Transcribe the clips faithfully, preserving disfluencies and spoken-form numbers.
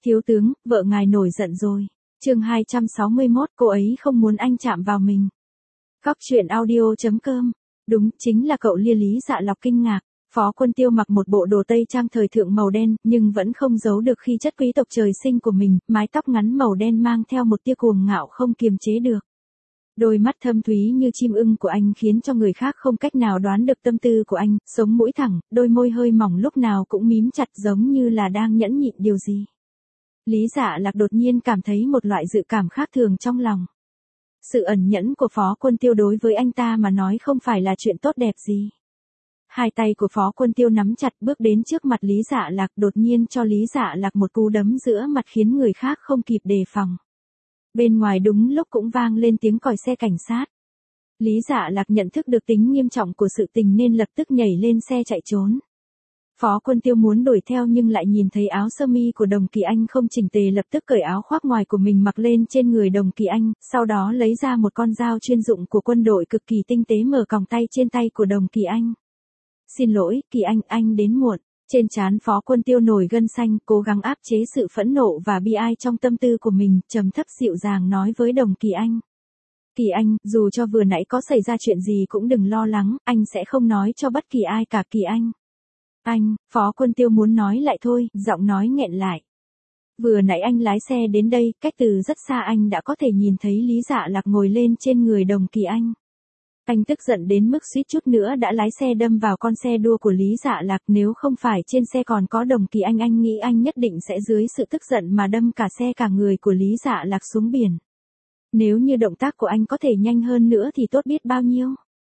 Thiếu tướng, vợ ngài nổi giận rồi. Chương hai trăm sáu mươi mốt, cô ấy không muốn anh chạm vào mình. Góc truyện audio chấm com. Đúng, chính là cậu Lia. Lý Dạ Lộc kinh ngạc. Phó Quân Tiêu mặc một bộ đồ tây trang thời thượng màu đen, nhưng vẫn không giấu được khí chất quý tộc trời sinh của mình, mái tóc ngắn màu đen mang theo một tia cuồng ngạo không kiềm chế được. Đôi mắt thâm thúy như chim ưng của anh khiến cho người khác không cách nào đoán được tâm tư của anh, sống mũi thẳng, đôi môi hơi mỏng lúc nào cũng mím chặt giống như là đang nhẫn nhịn điều gì. Lý Dạ Lạc đột nhiên cảm thấy một loại dự cảm khác thường trong lòng. Sự ẩn nhẫn của Phó Quân Tiêu đối với anh ta mà nói không phải là chuyện tốt đẹp gì. Hai tay của Phó Quân Tiêu nắm chặt bước đến trước mặt Lý Dạ Lạc, đột nhiên cho Lý Dạ Lạc một cú đấm giữa mặt khiến người khác không kịp đề phòng. Bên ngoài đúng lúc cũng vang lên tiếng còi xe cảnh sát. Lý Dạ Lạc nhận thức được tính nghiêm trọng của sự tình nên lập tức nhảy lên xe chạy trốn. Phó Quân Tiêu muốn đuổi theo nhưng lại nhìn thấy áo sơ mi của Đồng Kỳ Anh không chỉnh tề, lập tức cởi áo khoác ngoài của mình mặc lên trên người Đồng Kỳ Anh, sau đó lấy ra một con dao chuyên dụng của quân đội cực kỳ tinh tế mở còng tay trên tay của Đồng Kỳ Anh. Xin lỗi, Kỳ Anh, anh đến muộn. Trên trán Phó Quân Tiêu nổi gân xanh, cố gắng áp chế sự phẫn nộ và bi ai trong tâm tư của mình, trầm thấp dịu dàng nói với Đồng Kỳ Anh. Kỳ Anh, dù cho vừa nãy có xảy ra chuyện gì cũng đừng lo lắng, anh sẽ không nói cho bất kỳ ai cả. Kỳ Anh. Anh, Phó Quân Tiêu muốn nói lại thôi, giọng nói nghẹn lại. Vừa nãy anh lái xe đến đây, cách từ rất xa anh đã có thể nhìn thấy Lý Dạ Lạc ngồi lên trên người Đồng Kỳ Anh. Anh tức giận đến mức suýt chút nữa đã lái xe đâm vào con xe đua của Lý Dạ Lạc, nếu không phải trên xe còn có Đồng Kỳ Anh anh nghĩ anh nhất định sẽ dưới sự tức giận mà đâm cả xe cả người của Lý Dạ Lạc xuống biển. Nếu như động tác của anh có thể nhanh hơn nữa thì tốt biết bao nhiêu.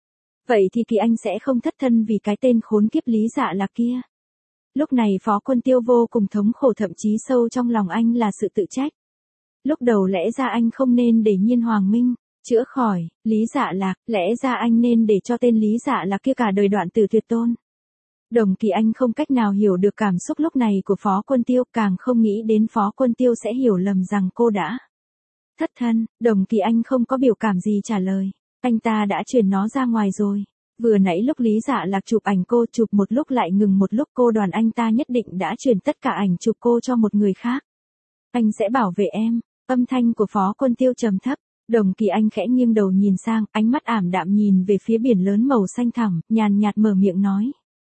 Vậy thì Kỳ Anh sẽ không thất thân vì cái tên khốn kiếp Lý Dạ Lạc kia. Lúc này Phó Quân Tiêu vô cùng thống khổ, thậm chí sâu trong lòng anh là sự tự trách. Lúc đầu lẽ ra anh không nên để Nhiên Hoàng Minh chữa khỏi Lý Dạ Lạc, lẽ ra anh nên để cho tên Lý Dạ Lạc kia cả đời đoạn tử tuyệt tôn. Đồng Kỳ Anh không cách nào hiểu được cảm xúc lúc này của Phó Quân Tiêu, càng không nghĩ đến Phó Quân Tiêu sẽ hiểu lầm rằng cô đã thất thân. Đồng Kỳ Anh không có biểu cảm gì trả lời. Anh ta đã chuyển nó ra ngoài rồi. Vừa nãy lúc Lý Dạ Lạc chụp ảnh cô, chụp một lúc lại ngừng một lúc, cô đoàn anh ta nhất định đã chuyển tất cả ảnh chụp cô cho một người khác. Anh sẽ bảo vệ em. Âm thanh của Phó Quân Tiêu trầm thấp. Đồng Kỳ Anh khẽ nghiêng đầu nhìn sang, ánh mắt ảm đạm nhìn về phía biển lớn màu xanh thẳm, nhàn nhạt mở miệng nói.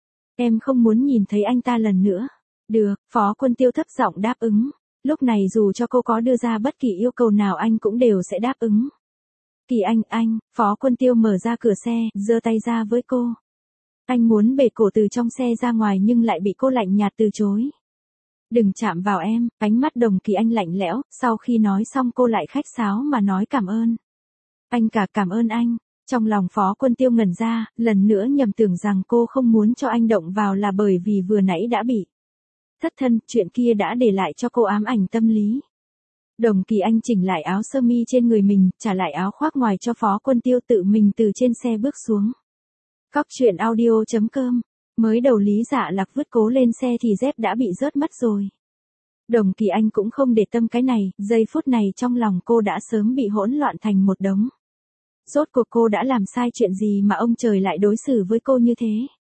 Em không muốn nhìn thấy anh ta lần nữa. Được, Phó Quân Tiêu thấp giọng đáp ứng. Lúc này dù cho cô có đưa ra bất kỳ yêu cầu nào anh cũng đều sẽ đáp ứng. Kỳ Anh, anh, Phó Quân Tiêu mở ra cửa xe, giơ tay ra với cô. Anh muốn bể cổ từ trong xe ra ngoài nhưng lại bị cô lạnh nhạt từ chối. Đừng chạm vào em, ánh mắt Đồng Kỳ Anh lạnh lẽo, sau khi nói xong cô lại khách sáo mà nói cảm ơn. Anh cả cảm ơn anh. Trong lòng Phó Quân Tiêu ngẩn ra, lần nữa nhầm tưởng rằng cô không muốn cho anh động vào là bởi vì vừa nãy đã bị thất thân, chuyện kia đã để lại cho cô ám ảnh tâm lý. Đồng Kỳ Anh chỉnh lại áo sơ mi trên người mình, trả lại áo khoác ngoài cho Phó Quân Tiêu, tự mình từ trên xe bước xuống. Góc truyện audio chấm com. Mới đầu Lý Dạ Lạc vứt cố lên xe thì dép đã bị rớt mất rồi. Đồng Kỳ Anh cũng không để tâm cái này, giây phút này trong lòng cô đã sớm bị hỗn loạn thành một đống. Rốt cuộc cô đã làm sai chuyện gì mà ông trời lại đối xử với cô như thế?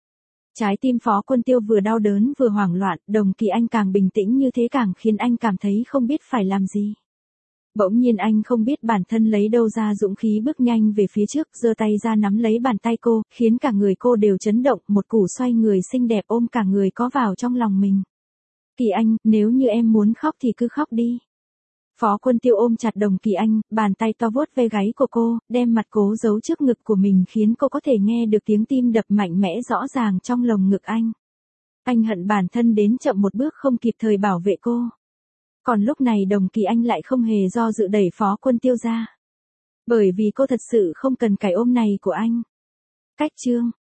Trái tim Phó Quân Tiêu vừa đau đớn vừa hoảng loạn, Đồng Kỳ Anh càng bình tĩnh như thế càng khiến anh cảm thấy không biết phải làm gì. Bỗng nhiên anh không biết bản thân lấy đâu ra dũng khí bước nhanh về phía trước, giơ tay ra nắm lấy bàn tay cô, khiến cả người cô đều chấn động, một củ xoay người xinh đẹp ôm cả người có vào trong lòng mình. Kỳ Anh, nếu như em muốn khóc thì cứ khóc đi. Phó Quân Tiêu ôm chặt Đồng Kỳ Anh, bàn tay to vuốt ve gáy của cô, đem mặt cố giấu trước ngực của mình khiến cô có thể nghe được tiếng tim đập mạnh mẽ rõ ràng trong lồng ngực anh. Anh hận bản thân đến chậm một bước không kịp thời bảo vệ cô. Còn lúc này Đồng Kỳ Anh lại không hề do dự đẩy Phó Quân Tiêu ra. Bởi vì cô thật sự không cần cái ôm này của anh. Cách chương